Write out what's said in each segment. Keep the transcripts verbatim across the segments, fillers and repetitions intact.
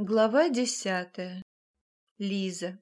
Глава десятая. Лиза.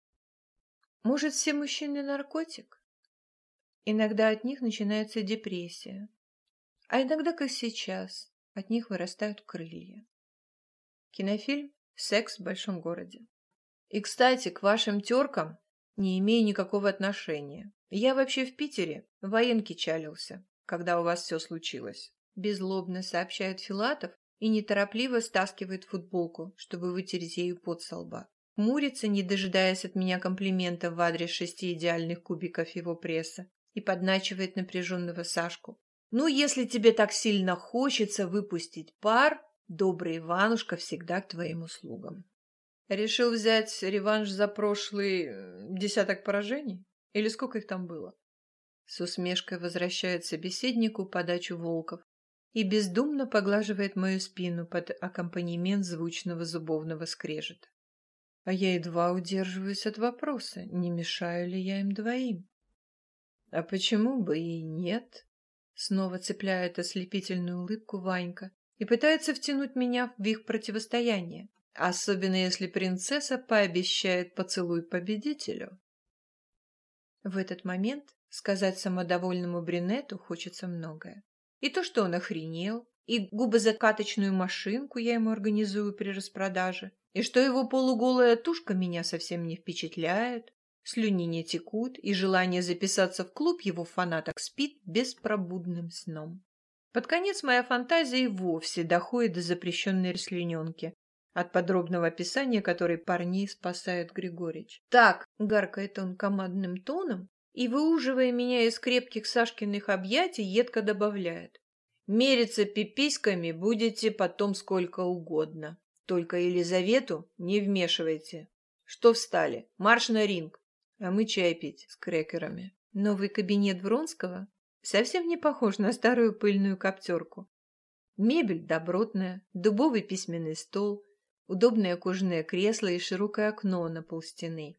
Может, все мужчины наркотик? Иногда от них начинается депрессия, а иногда, как сейчас, от них вырастают крылья. Кинофильм «Секс в большом городе». И, кстати, к вашим теркам не имею никакого отношения. Я вообще в Питере в военке чалился, когда у вас все случилось. Беззлобно сообщает Филатов и неторопливо стаскивает футболку, чтобы вытереть ею пот со лба. Хмурится, не дожидаясь от меня комплиментов в адрес шести идеальных кубиков его пресса, и подначивает напряженного Сашку. «Ну, если тебе так сильно хочется выпустить пар, добрый Иванушка всегда к твоим услугам». Решил взять реванш за прошлый э, десяток поражений? Или сколько их там было? С усмешкой возвращает собеседнику подачу Волков и бездумно поглаживает мою спину под аккомпанемент звучного зубовного скрежета. А я едва удерживаюсь от вопроса, не мешаю ли я им двоим. А почему бы и нет? Снова цепляет ослепительную улыбку Ванька и пытается втянуть меня в их противостояние, особенно если принцесса пообещает поцелуй победителю. В этот момент сказать самодовольному брюнету хочется многое. И то, что он охренел, и губозакаточную машинку я ему организую при распродаже, и что его полуголая тушка меня совсем не впечатляет, слюни не текут, и желание записаться в клуб его фанаток спит беспробудным сном. Под конец моя фантазия и вовсе доходит до запрещенной слюненки, от подробного описания которой парней спасает Григорич. «Так», — гаркает он командным тоном, и, выуживая меня из крепких Сашкиных объятий, едко добавляет: «Мериться пиписьками будете потом сколько угодно. Только Елизавету не вмешивайте. Что встали? Марш на ринг, а мы чай пить с крекерами». Новый кабинет Вронского совсем не похож на старую пыльную коптерку. Мебель добротная, дубовый письменный стол, удобное кожаное кресло и широкое окно на полстены.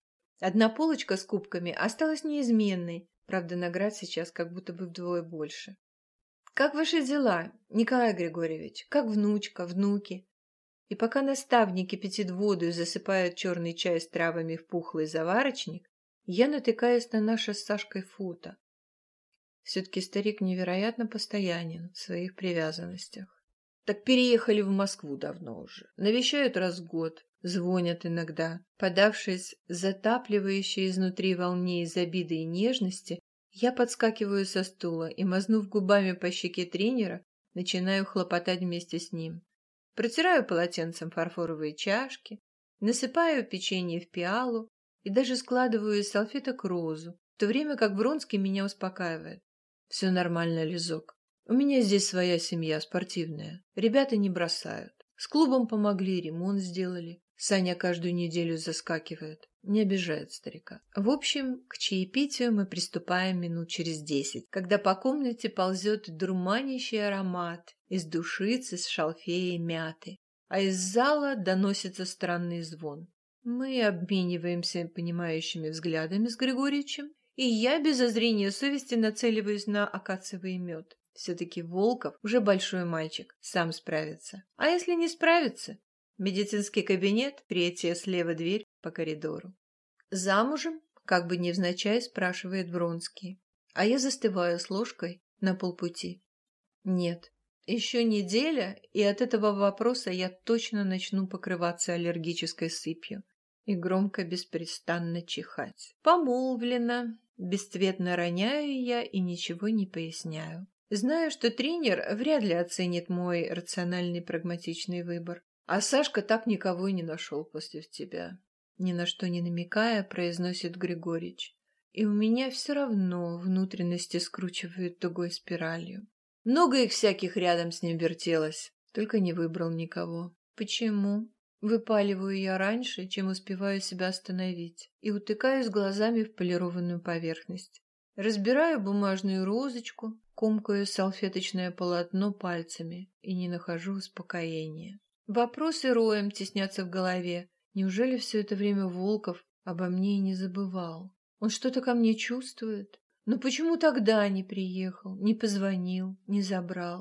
Одна полочка с кубками осталась неизменной, правда, наград сейчас как будто бы вдвое больше. «Как ваши дела, Николай Григорьевич? Как внучка, внуки?» И пока наставник кипятит воду и засыпает черный чай с травами в пухлый заварочник, я натыкаюсь на наше с Сашкой фото. Все-таки старик невероятно постоянен в своих привязанностях. Так переехали в Москву давно уже. Навещают раз в год, звонят иногда. Подавшись затапливающей изнутри волне из обиды и нежности, я подскакиваю со стула и, мазнув губами по щеке тренера, начинаю хлопотать вместе с ним. Протираю полотенцем фарфоровые чашки, насыпаю печенье в пиалу и даже складываю из салфеток розу, в то время как Вронский меня успокаивает. «Все нормально, Лизок. У меня здесь своя семья спортивная. Ребята не бросают. С клубом помогли, ремонт сделали. Саня каждую неделю заскакивает. Не обижает старика». В общем, к чаепитию мы приступаем минут через десять, когда по комнате ползет дурманящий аромат из душицы с шалфея и мяты, а из зала доносится странный звон. Мы обмениваемся понимающими взглядами с Григорьевичем, и я без зазрения совести нацеливаюсь на акациевый мед. Все-таки Волков уже большой мальчик, сам справится. А если не справится? Медицинский кабинет, третья слева дверь по коридору. «Замужем?» — как бы невзначай спрашивает Вронский. А я застываю с ложкой на полпути. Нет, еще неделя, и от этого вопроса я точно начну покрываться аллергической сыпью и громко беспрестанно чихать. Помолвлена. Бесцветно роняю я и ничего не поясняю. Знаю, что тренер вряд ли оценит мой рациональный прагматичный выбор. А Сашка так никого и не нашел после тебя. Ни на что не намекая, произносит Григорич. И у меня все равно внутренности скручивают тугой спиралью. Много их всяких рядом с ним вертелось, только не выбрал никого. Почему? Выпаливаю я раньше, чем успеваю себя остановить, и утыкаюсь глазами в полированную поверхность. Разбираю бумажную розочку, комкаю салфеточное полотно пальцами и не нахожу успокоения. Вопросы роем теснятся в голове. Неужели все это время Волков обо мне и не забывал? Он что-то ко мне чувствует? Но почему тогда не приехал, не позвонил, не забрал?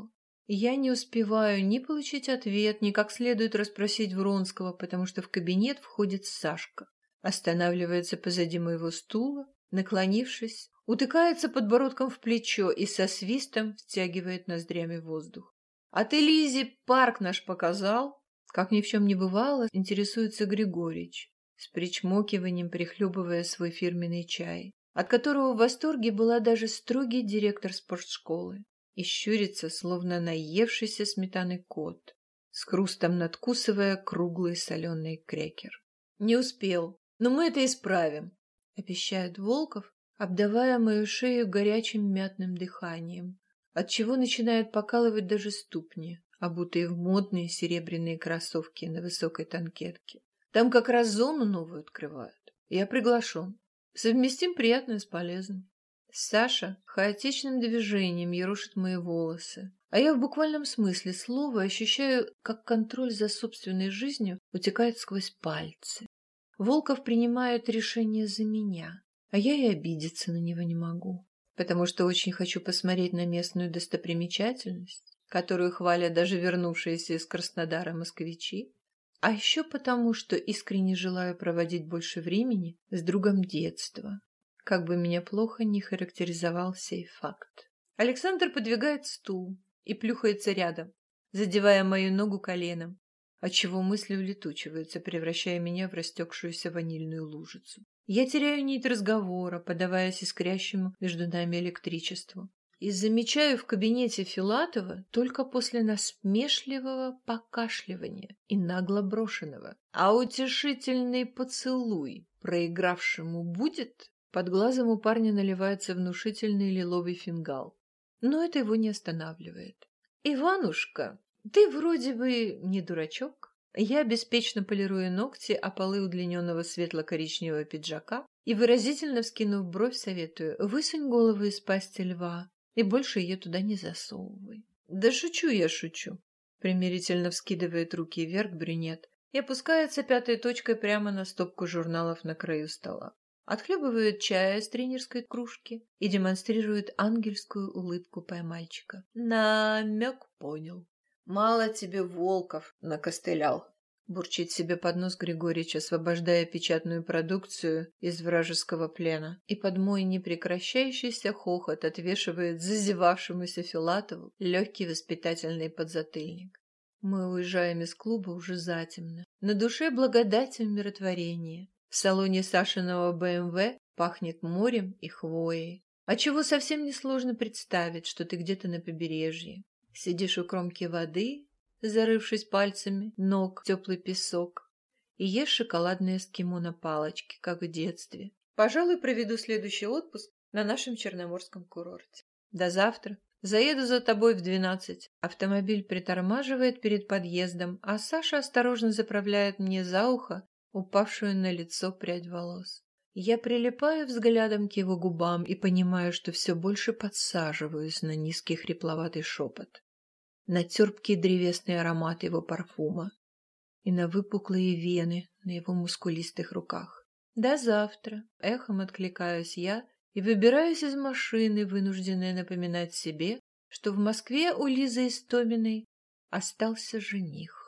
Я не успеваю ни получить ответ, ни как следует расспросить Вронского, потому что в кабинет входит Сашка, останавливается позади моего стула, наклонившись, утыкается подбородком в плечо и со свистом втягивает ноздрями воздух. «А ты Лизе парк наш показал?» Как ни в чем не бывало, интересуется Григорич, с причмокиванием прихлебывая свой фирменный чай, от которого в восторге была даже строгий директор спортшколы, и щурится, словно наевшийся сметаны кот, с хрустом надкусывая круглый соленый крекер. «Не успел, но мы это исправим», — обещает Волков, обдавая мою шею горячим мятным дыханием, отчего начинает покалывать даже ступни, обутые в модные серебряные кроссовки на высокой танкетке. Там как раз зону новую открывают. Я приглашен. Совместим приятное с полезным. Саша хаотичным движением ерошит мои волосы, а я в буквальном смысле слова ощущаю, как контроль за собственной жизнью утекает сквозь пальцы. Волков принимает решение за меня, а я и обидеться на него не могу, потому что очень хочу посмотреть на местную достопримечательность, которую хвалят даже вернувшиеся из Краснодара москвичи, а еще потому, что искренне желаю проводить больше времени с другом детства, как бы меня плохо не характеризовал сей факт. Александр подвигает стул и плюхается рядом, задевая мою ногу коленом, отчего мысли улетучиваются, превращая меня в растекшуюся ванильную лужицу. Я теряю нить разговора, подаваясь искрящему между нами электричеству, и замечаю в кабинете Филатова только после насмешливого покашливания и нагло брошенного: «А утешительный поцелуй проигравшему будет?» Под глазом у парня наливается внушительный лиловый фингал, но это его не останавливает. «Иванушка, ты вроде бы не дурачок». Я беспечно полирую ногти о полы удлиненного светло-коричневого пиджака и, выразительно вскинув бровь, советую: высунь голову из пасти льва и больше ее туда не засовывай. «Да шучу я, шучу», — примирительно вскидывает руки вверх брюнет и опускается пятой точкой прямо на стопку журналов на краю стола. Отхлебывает чая из тренерской кружки и демонстрирует ангельскую улыбку поймальчика. «Намек понял». «Мало тебе Волков накостылял», — бурчит себе под нос Григорич, освобождая печатную продукцию из вражеского плена, и под мой непрекращающийся хохот отвешивает зазевавшемуся Филатову легкий воспитательный подзатыльник. Мы уезжаем из клуба уже затемно. На душе благодать и умиротворение. В салоне Сашиного бэ эм вэ пахнет морем и хвоей, отчего совсем несложно представить, что ты где-то на побережье. Сидишь у кромки воды, зарывшись пальцами ног в теплый песок, и ешь шоколадное эскимо на палочке, как в детстве. Пожалуй, проведу следующий отпуск на нашем черноморском курорте. До завтра. Заеду за тобой в двенадцать. Автомобиль притормаживает перед подъездом, а Саша осторожно заправляет мне за ухо упавшую на лицо прядь волос. Я прилипаю взглядом к его губам и понимаю, что все больше подсаживаюсь на низкий хрипловатый шепот, на терпкий древесный аромат его парфума и на выпуклые вены на его мускулистых руках. До завтра, эхом откликаюсь я и выбираюсь из машины, вынужденная напоминать себе, что в Москве у Лизы Истоминой остался жених.